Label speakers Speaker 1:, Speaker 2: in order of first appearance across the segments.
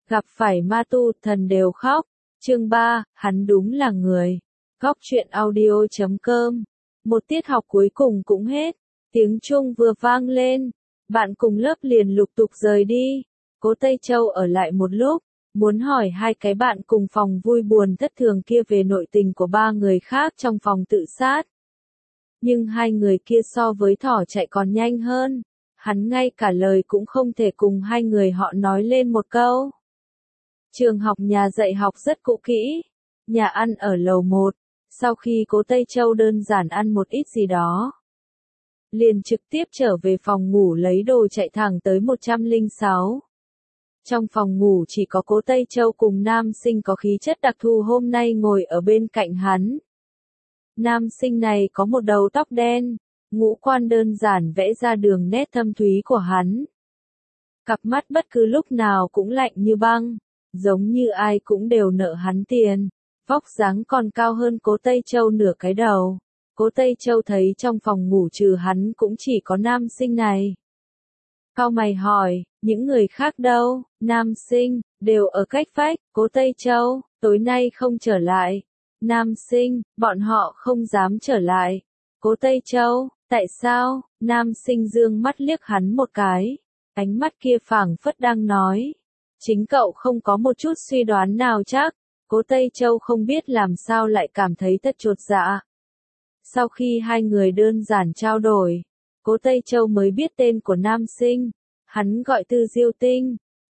Speaker 1: Gặp phải ma tu, thần đều khóc. Chương 3, hắn đúng là người. Góc truyện audio.com. Một tiết học cuối cùng cũng hết. Tiếng chuông vừa vang lên. Bạn cùng lớp liền lục tục rời đi. Cố Tây Châu ở lại một lúc, muốn hỏi hai cái bạn cùng phòng vui buồn thất thường kia về nội tình của ba người khác trong phòng tự sát. Nhưng hai người kia so với thỏ chạy còn nhanh hơn. Hắn ngay cả lời cũng không thể cùng hai người họ nói lên một câu. Trường học nhà dạy học rất cũ kỹ. Nhà ăn ở lầu 1. Sau khi Cố Tây Châu đơn giản ăn một ít gì đó, liền trực tiếp trở về phòng ngủ lấy đồ chạy thẳng tới 106. Trong phòng ngủ chỉ có Cố Tây Châu cùng nam sinh có khí chất đặc thù hôm nay ngồi ở bên cạnh hắn. Nam sinh này có một đầu tóc đen, ngũ quan đơn giản vẽ ra đường nét thâm thúy của hắn. Cặp mắt bất cứ lúc nào cũng lạnh như băng, giống như ai cũng đều nợ hắn tiền. Vóc dáng còn cao hơn Cố Tây Châu nửa cái đầu. Cố Tây Châu thấy trong phòng ngủ trừ hắn cũng chỉ có nam sinh này. Cau mày hỏi, những người khác đâu? Nam sinh, đều ở cách vách. Cố Tây Châu, tối nay không trở lại. Nam sinh, bọn họ không dám trở lại. Cố Tây Châu, tại sao? Nam sinh dương mắt liếc hắn một cái. Ánh mắt kia phảng phất đang nói. Chính cậu không có một chút suy đoán nào chắc. Cố Tây Châu không biết làm sao lại cảm thấy thật chột dạ. Sau khi hai người đơn giản trao đổi, Cố Tây Châu mới biết tên của nam sinh. Hắn gọi Tư Diêu Tinh.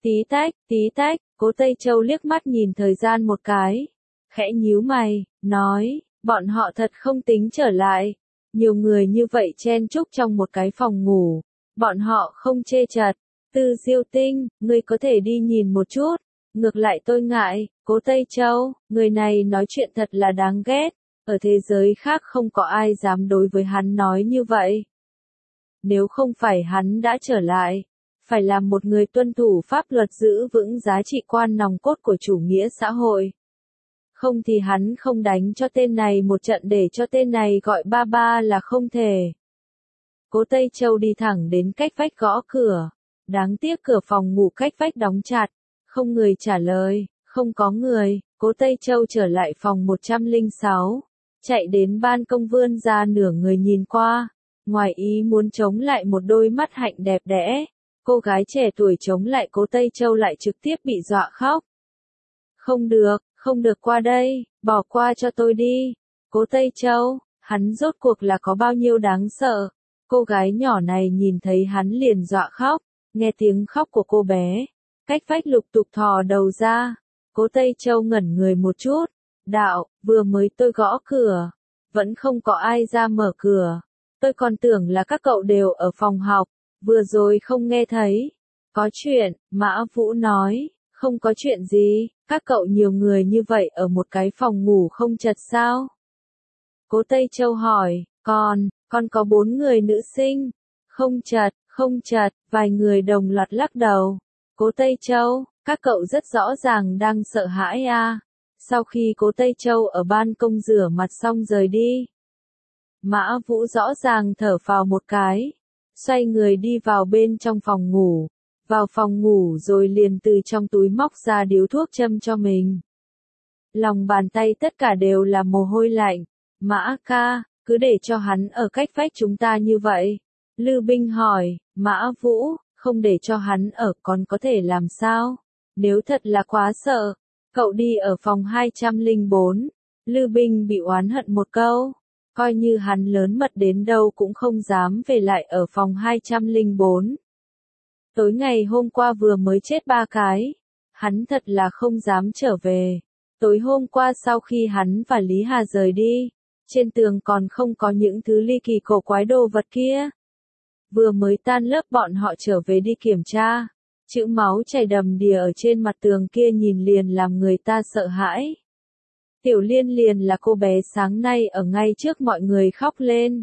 Speaker 1: Tí tách, Cố Tây Châu liếc mắt nhìn thời gian một cái. Khẽ nhíu mày, nói, bọn họ thật không tính trở lại. Nhiều người như vậy chen chúc trong một cái phòng ngủ. Bọn họ không chê chật. Tư Diêu Tinh, ngươi có thể đi nhìn một chút. Ngược lại tôi ngại, Cố Tây Châu, người này nói chuyện thật là đáng ghét. Ở thế giới khác không có ai dám đối với hắn nói như vậy. Nếu không phải hắn đã trở lại, phải làm một người tuân thủ pháp luật giữ vững giá trị quan nòng cốt của chủ nghĩa xã hội. Không thì hắn không đánh cho tên này một trận để cho tên này gọi ba ba là không thể. Cố Tây Châu đi thẳng đến cách vách gõ cửa. Đáng tiếc cửa phòng ngủ cách vách đóng chặt. Không người trả lời, không có người. Cố Tây Châu trở lại phòng 106. Chạy đến ban công vươn ra nửa người nhìn qua. Ngoài ý muốn chống lại một đôi mắt hạnh đẹp đẽ. Cô gái trẻ tuổi chống lại Cố Tây Châu lại trực tiếp bị dọa khóc. Không được qua đây, bỏ qua cho tôi đi. Cố Tây Châu, hắn rốt cuộc là có bao nhiêu đáng sợ. Cô gái nhỏ này nhìn thấy hắn liền dọa khóc. Nghe tiếng khóc của cô bé, cách vách lục tục thò đầu ra. Cố Tây Châu ngẩn người một chút. Đạo, vừa mới tôi gõ cửa, vẫn không có ai ra mở cửa. Tôi còn tưởng là các cậu đều ở phòng học, vừa rồi không nghe thấy. Có chuyện, Mã Vũ nói, không có chuyện gì, các cậu nhiều người như vậy ở một cái phòng ngủ không chật sao? Cố Tây Châu hỏi, còn có 4 người nữ sinh. Không chật, vài người đồng loạt lắc đầu. Cố Tây Châu, các cậu rất rõ ràng đang sợ hãi à. Sau khi Cố Tây Châu ở ban công rửa mặt xong rời đi, Mã Vũ rõ ràng thở phào một cái, xoay người đi vào bên trong phòng ngủ. Vào phòng ngủ rồi liền từ trong túi móc ra điếu thuốc châm cho mình. Lòng bàn tay tất cả đều là mồ hôi lạnh. Mã ca, cứ để cho hắn ở cách vách chúng ta như vậy. Lư Binh hỏi, Mã Vũ, không để cho hắn ở còn có thể làm sao? Nếu thật là quá sợ, cậu đi ở phòng 204. Lư Binh bị oán hận một câu. Coi như hắn lớn mật đến đâu cũng không dám về lại ở phòng 204. Tối ngày hôm qua vừa mới chết 3 cái. Hắn thật là không dám trở về. Tối hôm qua sau khi hắn và Lý Hà rời đi, trên tường còn không có những thứ ly kỳ cổ quái đồ vật kia. Vừa mới tan lớp bọn họ trở về đi kiểm tra. Chữ máu chảy đầm đìa ở trên mặt tường kia nhìn liền làm người ta sợ hãi. Tiểu Liên liền là cô bé sáng nay ở ngay trước mọi người khóc lên.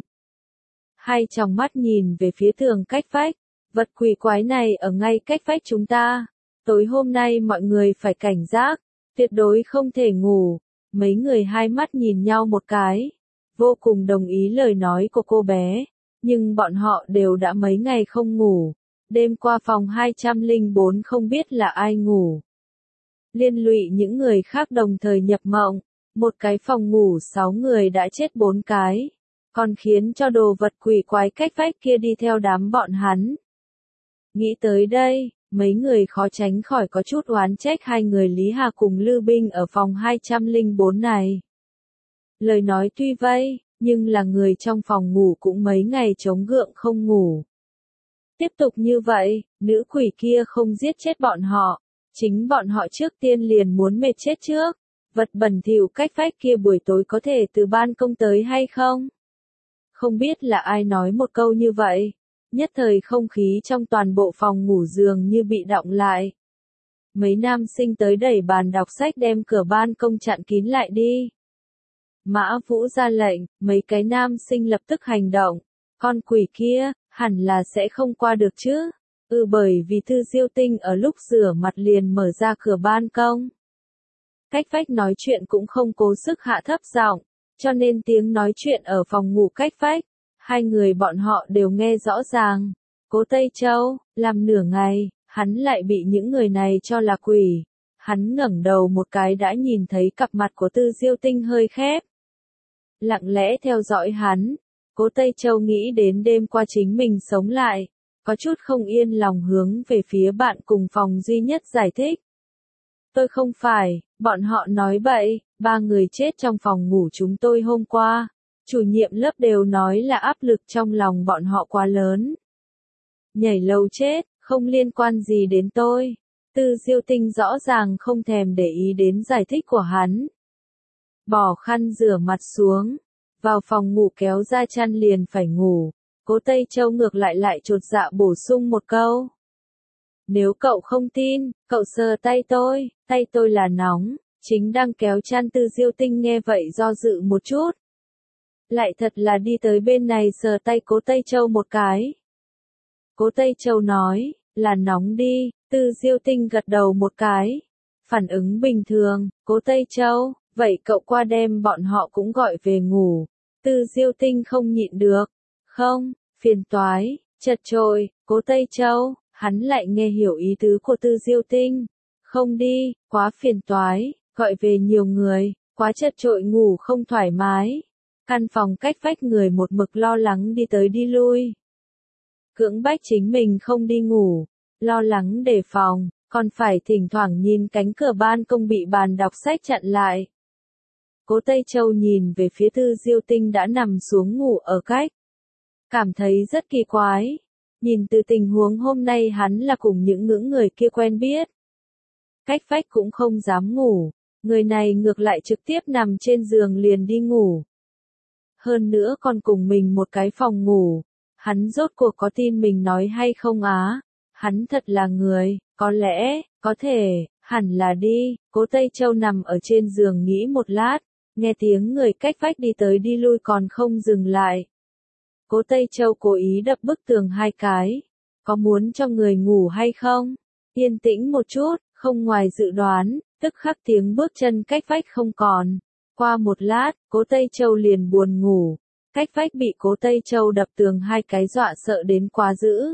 Speaker 1: Hai tròng mắt nhìn về phía tường cách vách. Vật quỷ quái này ở ngay cách vách chúng ta. Tối hôm nay mọi người phải cảnh giác. Tuyệt đối không thể ngủ. Mấy người hai mắt nhìn nhau một cái. Vô cùng đồng ý lời nói của cô bé. Nhưng bọn họ đều đã mấy ngày không ngủ. Đêm qua phòng 204 không biết là ai ngủ. liên lụy những người khác đồng thời nhập mộng. Một cái phòng ngủ 6 người đã chết 4 cái, còn khiến cho đồ vật quỷ quái cách vách kia đi theo đám bọn hắn. Nghĩ tới đây, mấy người khó tránh khỏi có chút oán trách hai người Lý Hà cùng Lư Binh ở phòng 204 này. Lời nói tuy vậy, nhưng là người trong phòng ngủ cũng mấy ngày chống gượng không ngủ. Tiếp tục như vậy, nữ quỷ kia không giết chết bọn họ, chính bọn họ trước tiên liền muốn mệt chết trước. Vật bẩn thỉu cách vách kia buổi tối có thể từ ban công tới hay không? Không biết là ai nói một câu như vậy. Nhất thời không khí trong toàn bộ phòng ngủ dường như bị đọng lại. Mấy nam sinh tới đẩy bàn đọc sách đem cửa ban công chặn kín lại đi. Mã Vũ ra lệnh, mấy cái nam sinh lập tức hành động. Con quỷ kia, hẳn là sẽ không qua được chứ. Bởi vì Tư Diêu Tinh ở lúc rửa mặt liền mở ra cửa ban công. Cách vách nói chuyện cũng không cố sức hạ thấp giọng, cho nên tiếng nói chuyện ở phòng ngủ cách vách, hai người bọn họ đều nghe rõ ràng. Cố Tây Châu, làm nửa ngày, hắn lại bị những người này cho là quỷ. Hắn ngẩng đầu một cái đã nhìn thấy cặp mặt của Tư Diêu Tinh hơi khép. Lặng lẽ theo dõi hắn, Cố Tây Châu nghĩ đến đêm qua chính mình sống lại, có chút không yên lòng hướng về phía bạn cùng phòng duy nhất giải thích. Tôi không phải, bọn họ nói bậy, 3 người chết trong phòng ngủ chúng tôi hôm qua. Chủ nhiệm lớp đều nói là áp lực trong lòng bọn họ quá lớn. Nhảy lầu chết, không liên quan gì đến tôi. Tư Diêu Tinh rõ ràng không thèm để ý đến giải thích của hắn. Bỏ khăn rửa mặt xuống, vào phòng ngủ kéo ra chăn liền phải ngủ. Cố Tây Châu ngược lại chột dạ bổ sung một câu. Nếu cậu không tin, cậu sờ tay tôi là nóng, chính đang kéo chăn. Tư Diêu Tinh nghe vậy do dự một chút. Lại thật là đi tới bên này sờ tay Cố Tây Châu một cái. Cố Tây Châu nói, là nóng đi. Tư Diêu Tinh gật đầu một cái. Phản ứng bình thường. Cố Tây Châu, vậy cậu qua đêm bọn họ cũng gọi về ngủ. Tư Diêu Tinh không nhịn được. Không, phiền toái, chật chội. Cố Tây Châu, hắn lại nghe hiểu ý tứ của Tư Diêu Tinh. Không đi, quá phiền toái, gọi về nhiều người, quá chật chội ngủ không thoải mái. Căn phòng cách vách người một mực lo lắng đi tới đi lui. Cưỡng bách chính mình không đi ngủ, lo lắng đề phòng, còn phải thỉnh thoảng nhìn cánh cửa ban công bị bàn đọc sách chặn lại. Cố Tây Châu nhìn về phía Tư Diêu Tinh đã nằm xuống ngủ ở cách. Cảm thấy rất kỳ quái. Nhìn từ tình huống hôm nay hắn là cùng những người kia quen biết. Cách vách cũng không dám ngủ. Người này ngược lại trực tiếp nằm trên giường liền đi ngủ. Hơn nữa còn cùng mình một cái phòng ngủ. Hắn rốt cuộc có tin mình nói hay không á? Hắn thật là người, có lẽ, có thể, hẳn là đi. Cố Tây Châu nằm ở trên giường nghĩ một lát, nghe tiếng người cách vách đi tới đi lui còn không dừng lại. Cố Tây Châu cố ý đập bức tường 2 cái. Có muốn cho người ngủ hay không? Yên tĩnh một chút, không ngoài dự đoán, tức khắc tiếng bước chân cách vách không còn. Qua một lát, Cố Tây Châu liền buồn ngủ. Cách vách bị Cố Tây Châu đập tường 2 cái dọa sợ đến quá dữ.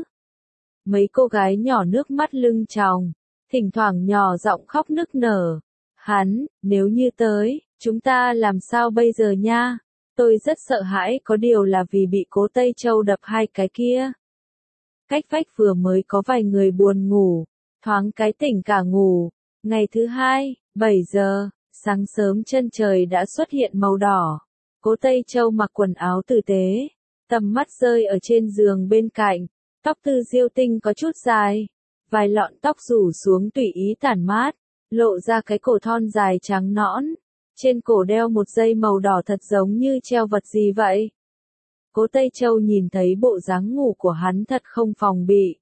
Speaker 1: Mấy cô gái nhỏ nước mắt lưng tròng, thỉnh thoảng nhỏ giọng khóc nức nở. Hắn, nếu như tới, chúng ta làm sao bây giờ nha? Tôi rất sợ hãi, có điều là vì bị Cố Tây Châu đập 2 cái kia. Cách vách vừa mới có vài người buồn ngủ, thoáng cái tỉnh cả ngủ. Ngày thứ 2, 7 giờ, sáng sớm chân trời đã xuất hiện màu đỏ. Cố Tây Châu mặc quần áo tử tế, tầm mắt rơi ở trên giường bên cạnh, tóc Tư Diêu Tinh có chút dài, vài lọn tóc rủ xuống tùy ý tản mát, lộ ra cái cổ thon dài trắng nõn, trên cổ đeo một dây màu đỏ thật giống như treo vật gì vậy. Cố Tây Châu nhìn thấy bộ dáng ngủ của hắn thật không phòng bị.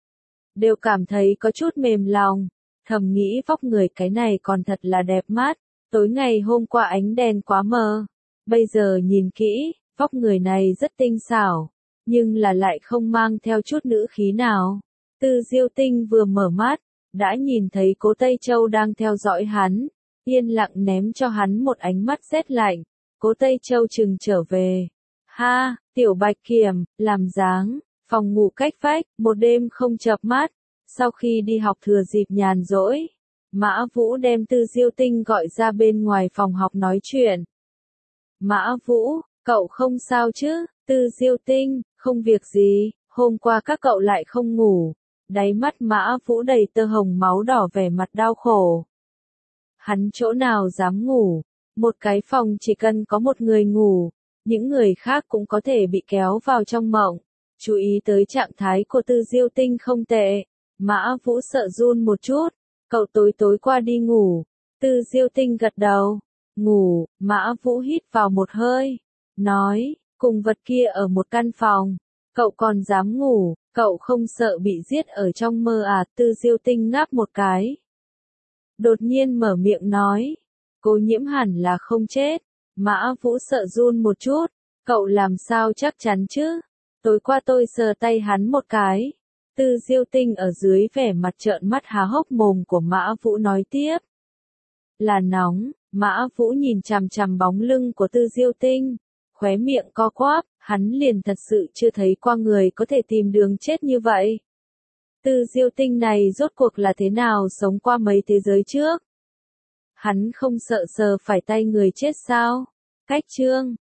Speaker 1: Đều cảm thấy có chút mềm lòng, thầm nghĩ vóc người cái này còn thật là đẹp mắt, tối ngày hôm qua ánh đèn quá mờ. Bây giờ nhìn kỹ, vóc người này rất tinh xảo, nhưng là lại không mang theo chút nữ khí nào. Tư Diêu Tinh vừa mở mắt, đã nhìn thấy Cố Tây Châu đang theo dõi hắn, yên lặng ném cho hắn một ánh mắt rét lạnh. Cố Tây Châu chừng trở về. Ha, tiểu Bạch Kiểm, làm dáng, phòng ngủ cách vách, một đêm không chợp mắt. Sau khi đi học thừa dịp nhàn rỗi, Mã Vũ đem Tư Diêu Tinh gọi ra bên ngoài phòng học nói chuyện. Mã Vũ, cậu không sao chứ? Tư Diêu Tinh, không việc gì, hôm qua các cậu lại không ngủ. Đáy mắt Mã Vũ đầy tơ hồng máu đỏ, vẻ mặt đau khổ. Hắn chỗ nào dám ngủ, một cái phòng chỉ cần có một người ngủ, những người khác cũng có thể bị kéo vào trong mộng. Chú ý tới trạng thái của Tư Diêu Tinh không tệ, Mã Vũ sợ run một chút, cậu tối qua đi ngủ. Tư Diêu Tinh gật đầu, ngủ. Mã Vũ hít vào một hơi, nói, cùng vật kia ở một căn phòng, cậu còn dám ngủ, cậu không sợ bị giết ở trong mơ à? Tư Diêu Tinh ngáp một cái, đột nhiên mở miệng nói, Cố Nhiễm hẳn là không chết. Mã Vũ sợ run một chút, cậu làm sao chắc chắn chứ? Tối qua tôi sờ tay hắn một cái. Tư Diêu Tinh ở dưới vẻ mặt trợn mắt há hốc mồm của Mã Vũ nói tiếp. Là nóng. Mã Vũ nhìn chằm chằm bóng lưng của Tư Diêu Tinh, khóe miệng co quắp, hắn liền thật sự chưa thấy qua người có thể tìm đường chết như vậy. Tư Diêu Tinh này rốt cuộc là thế nào sống qua mấy thế giới trước? Hắn không sợ sờ phải tay người chết sao? Cách chương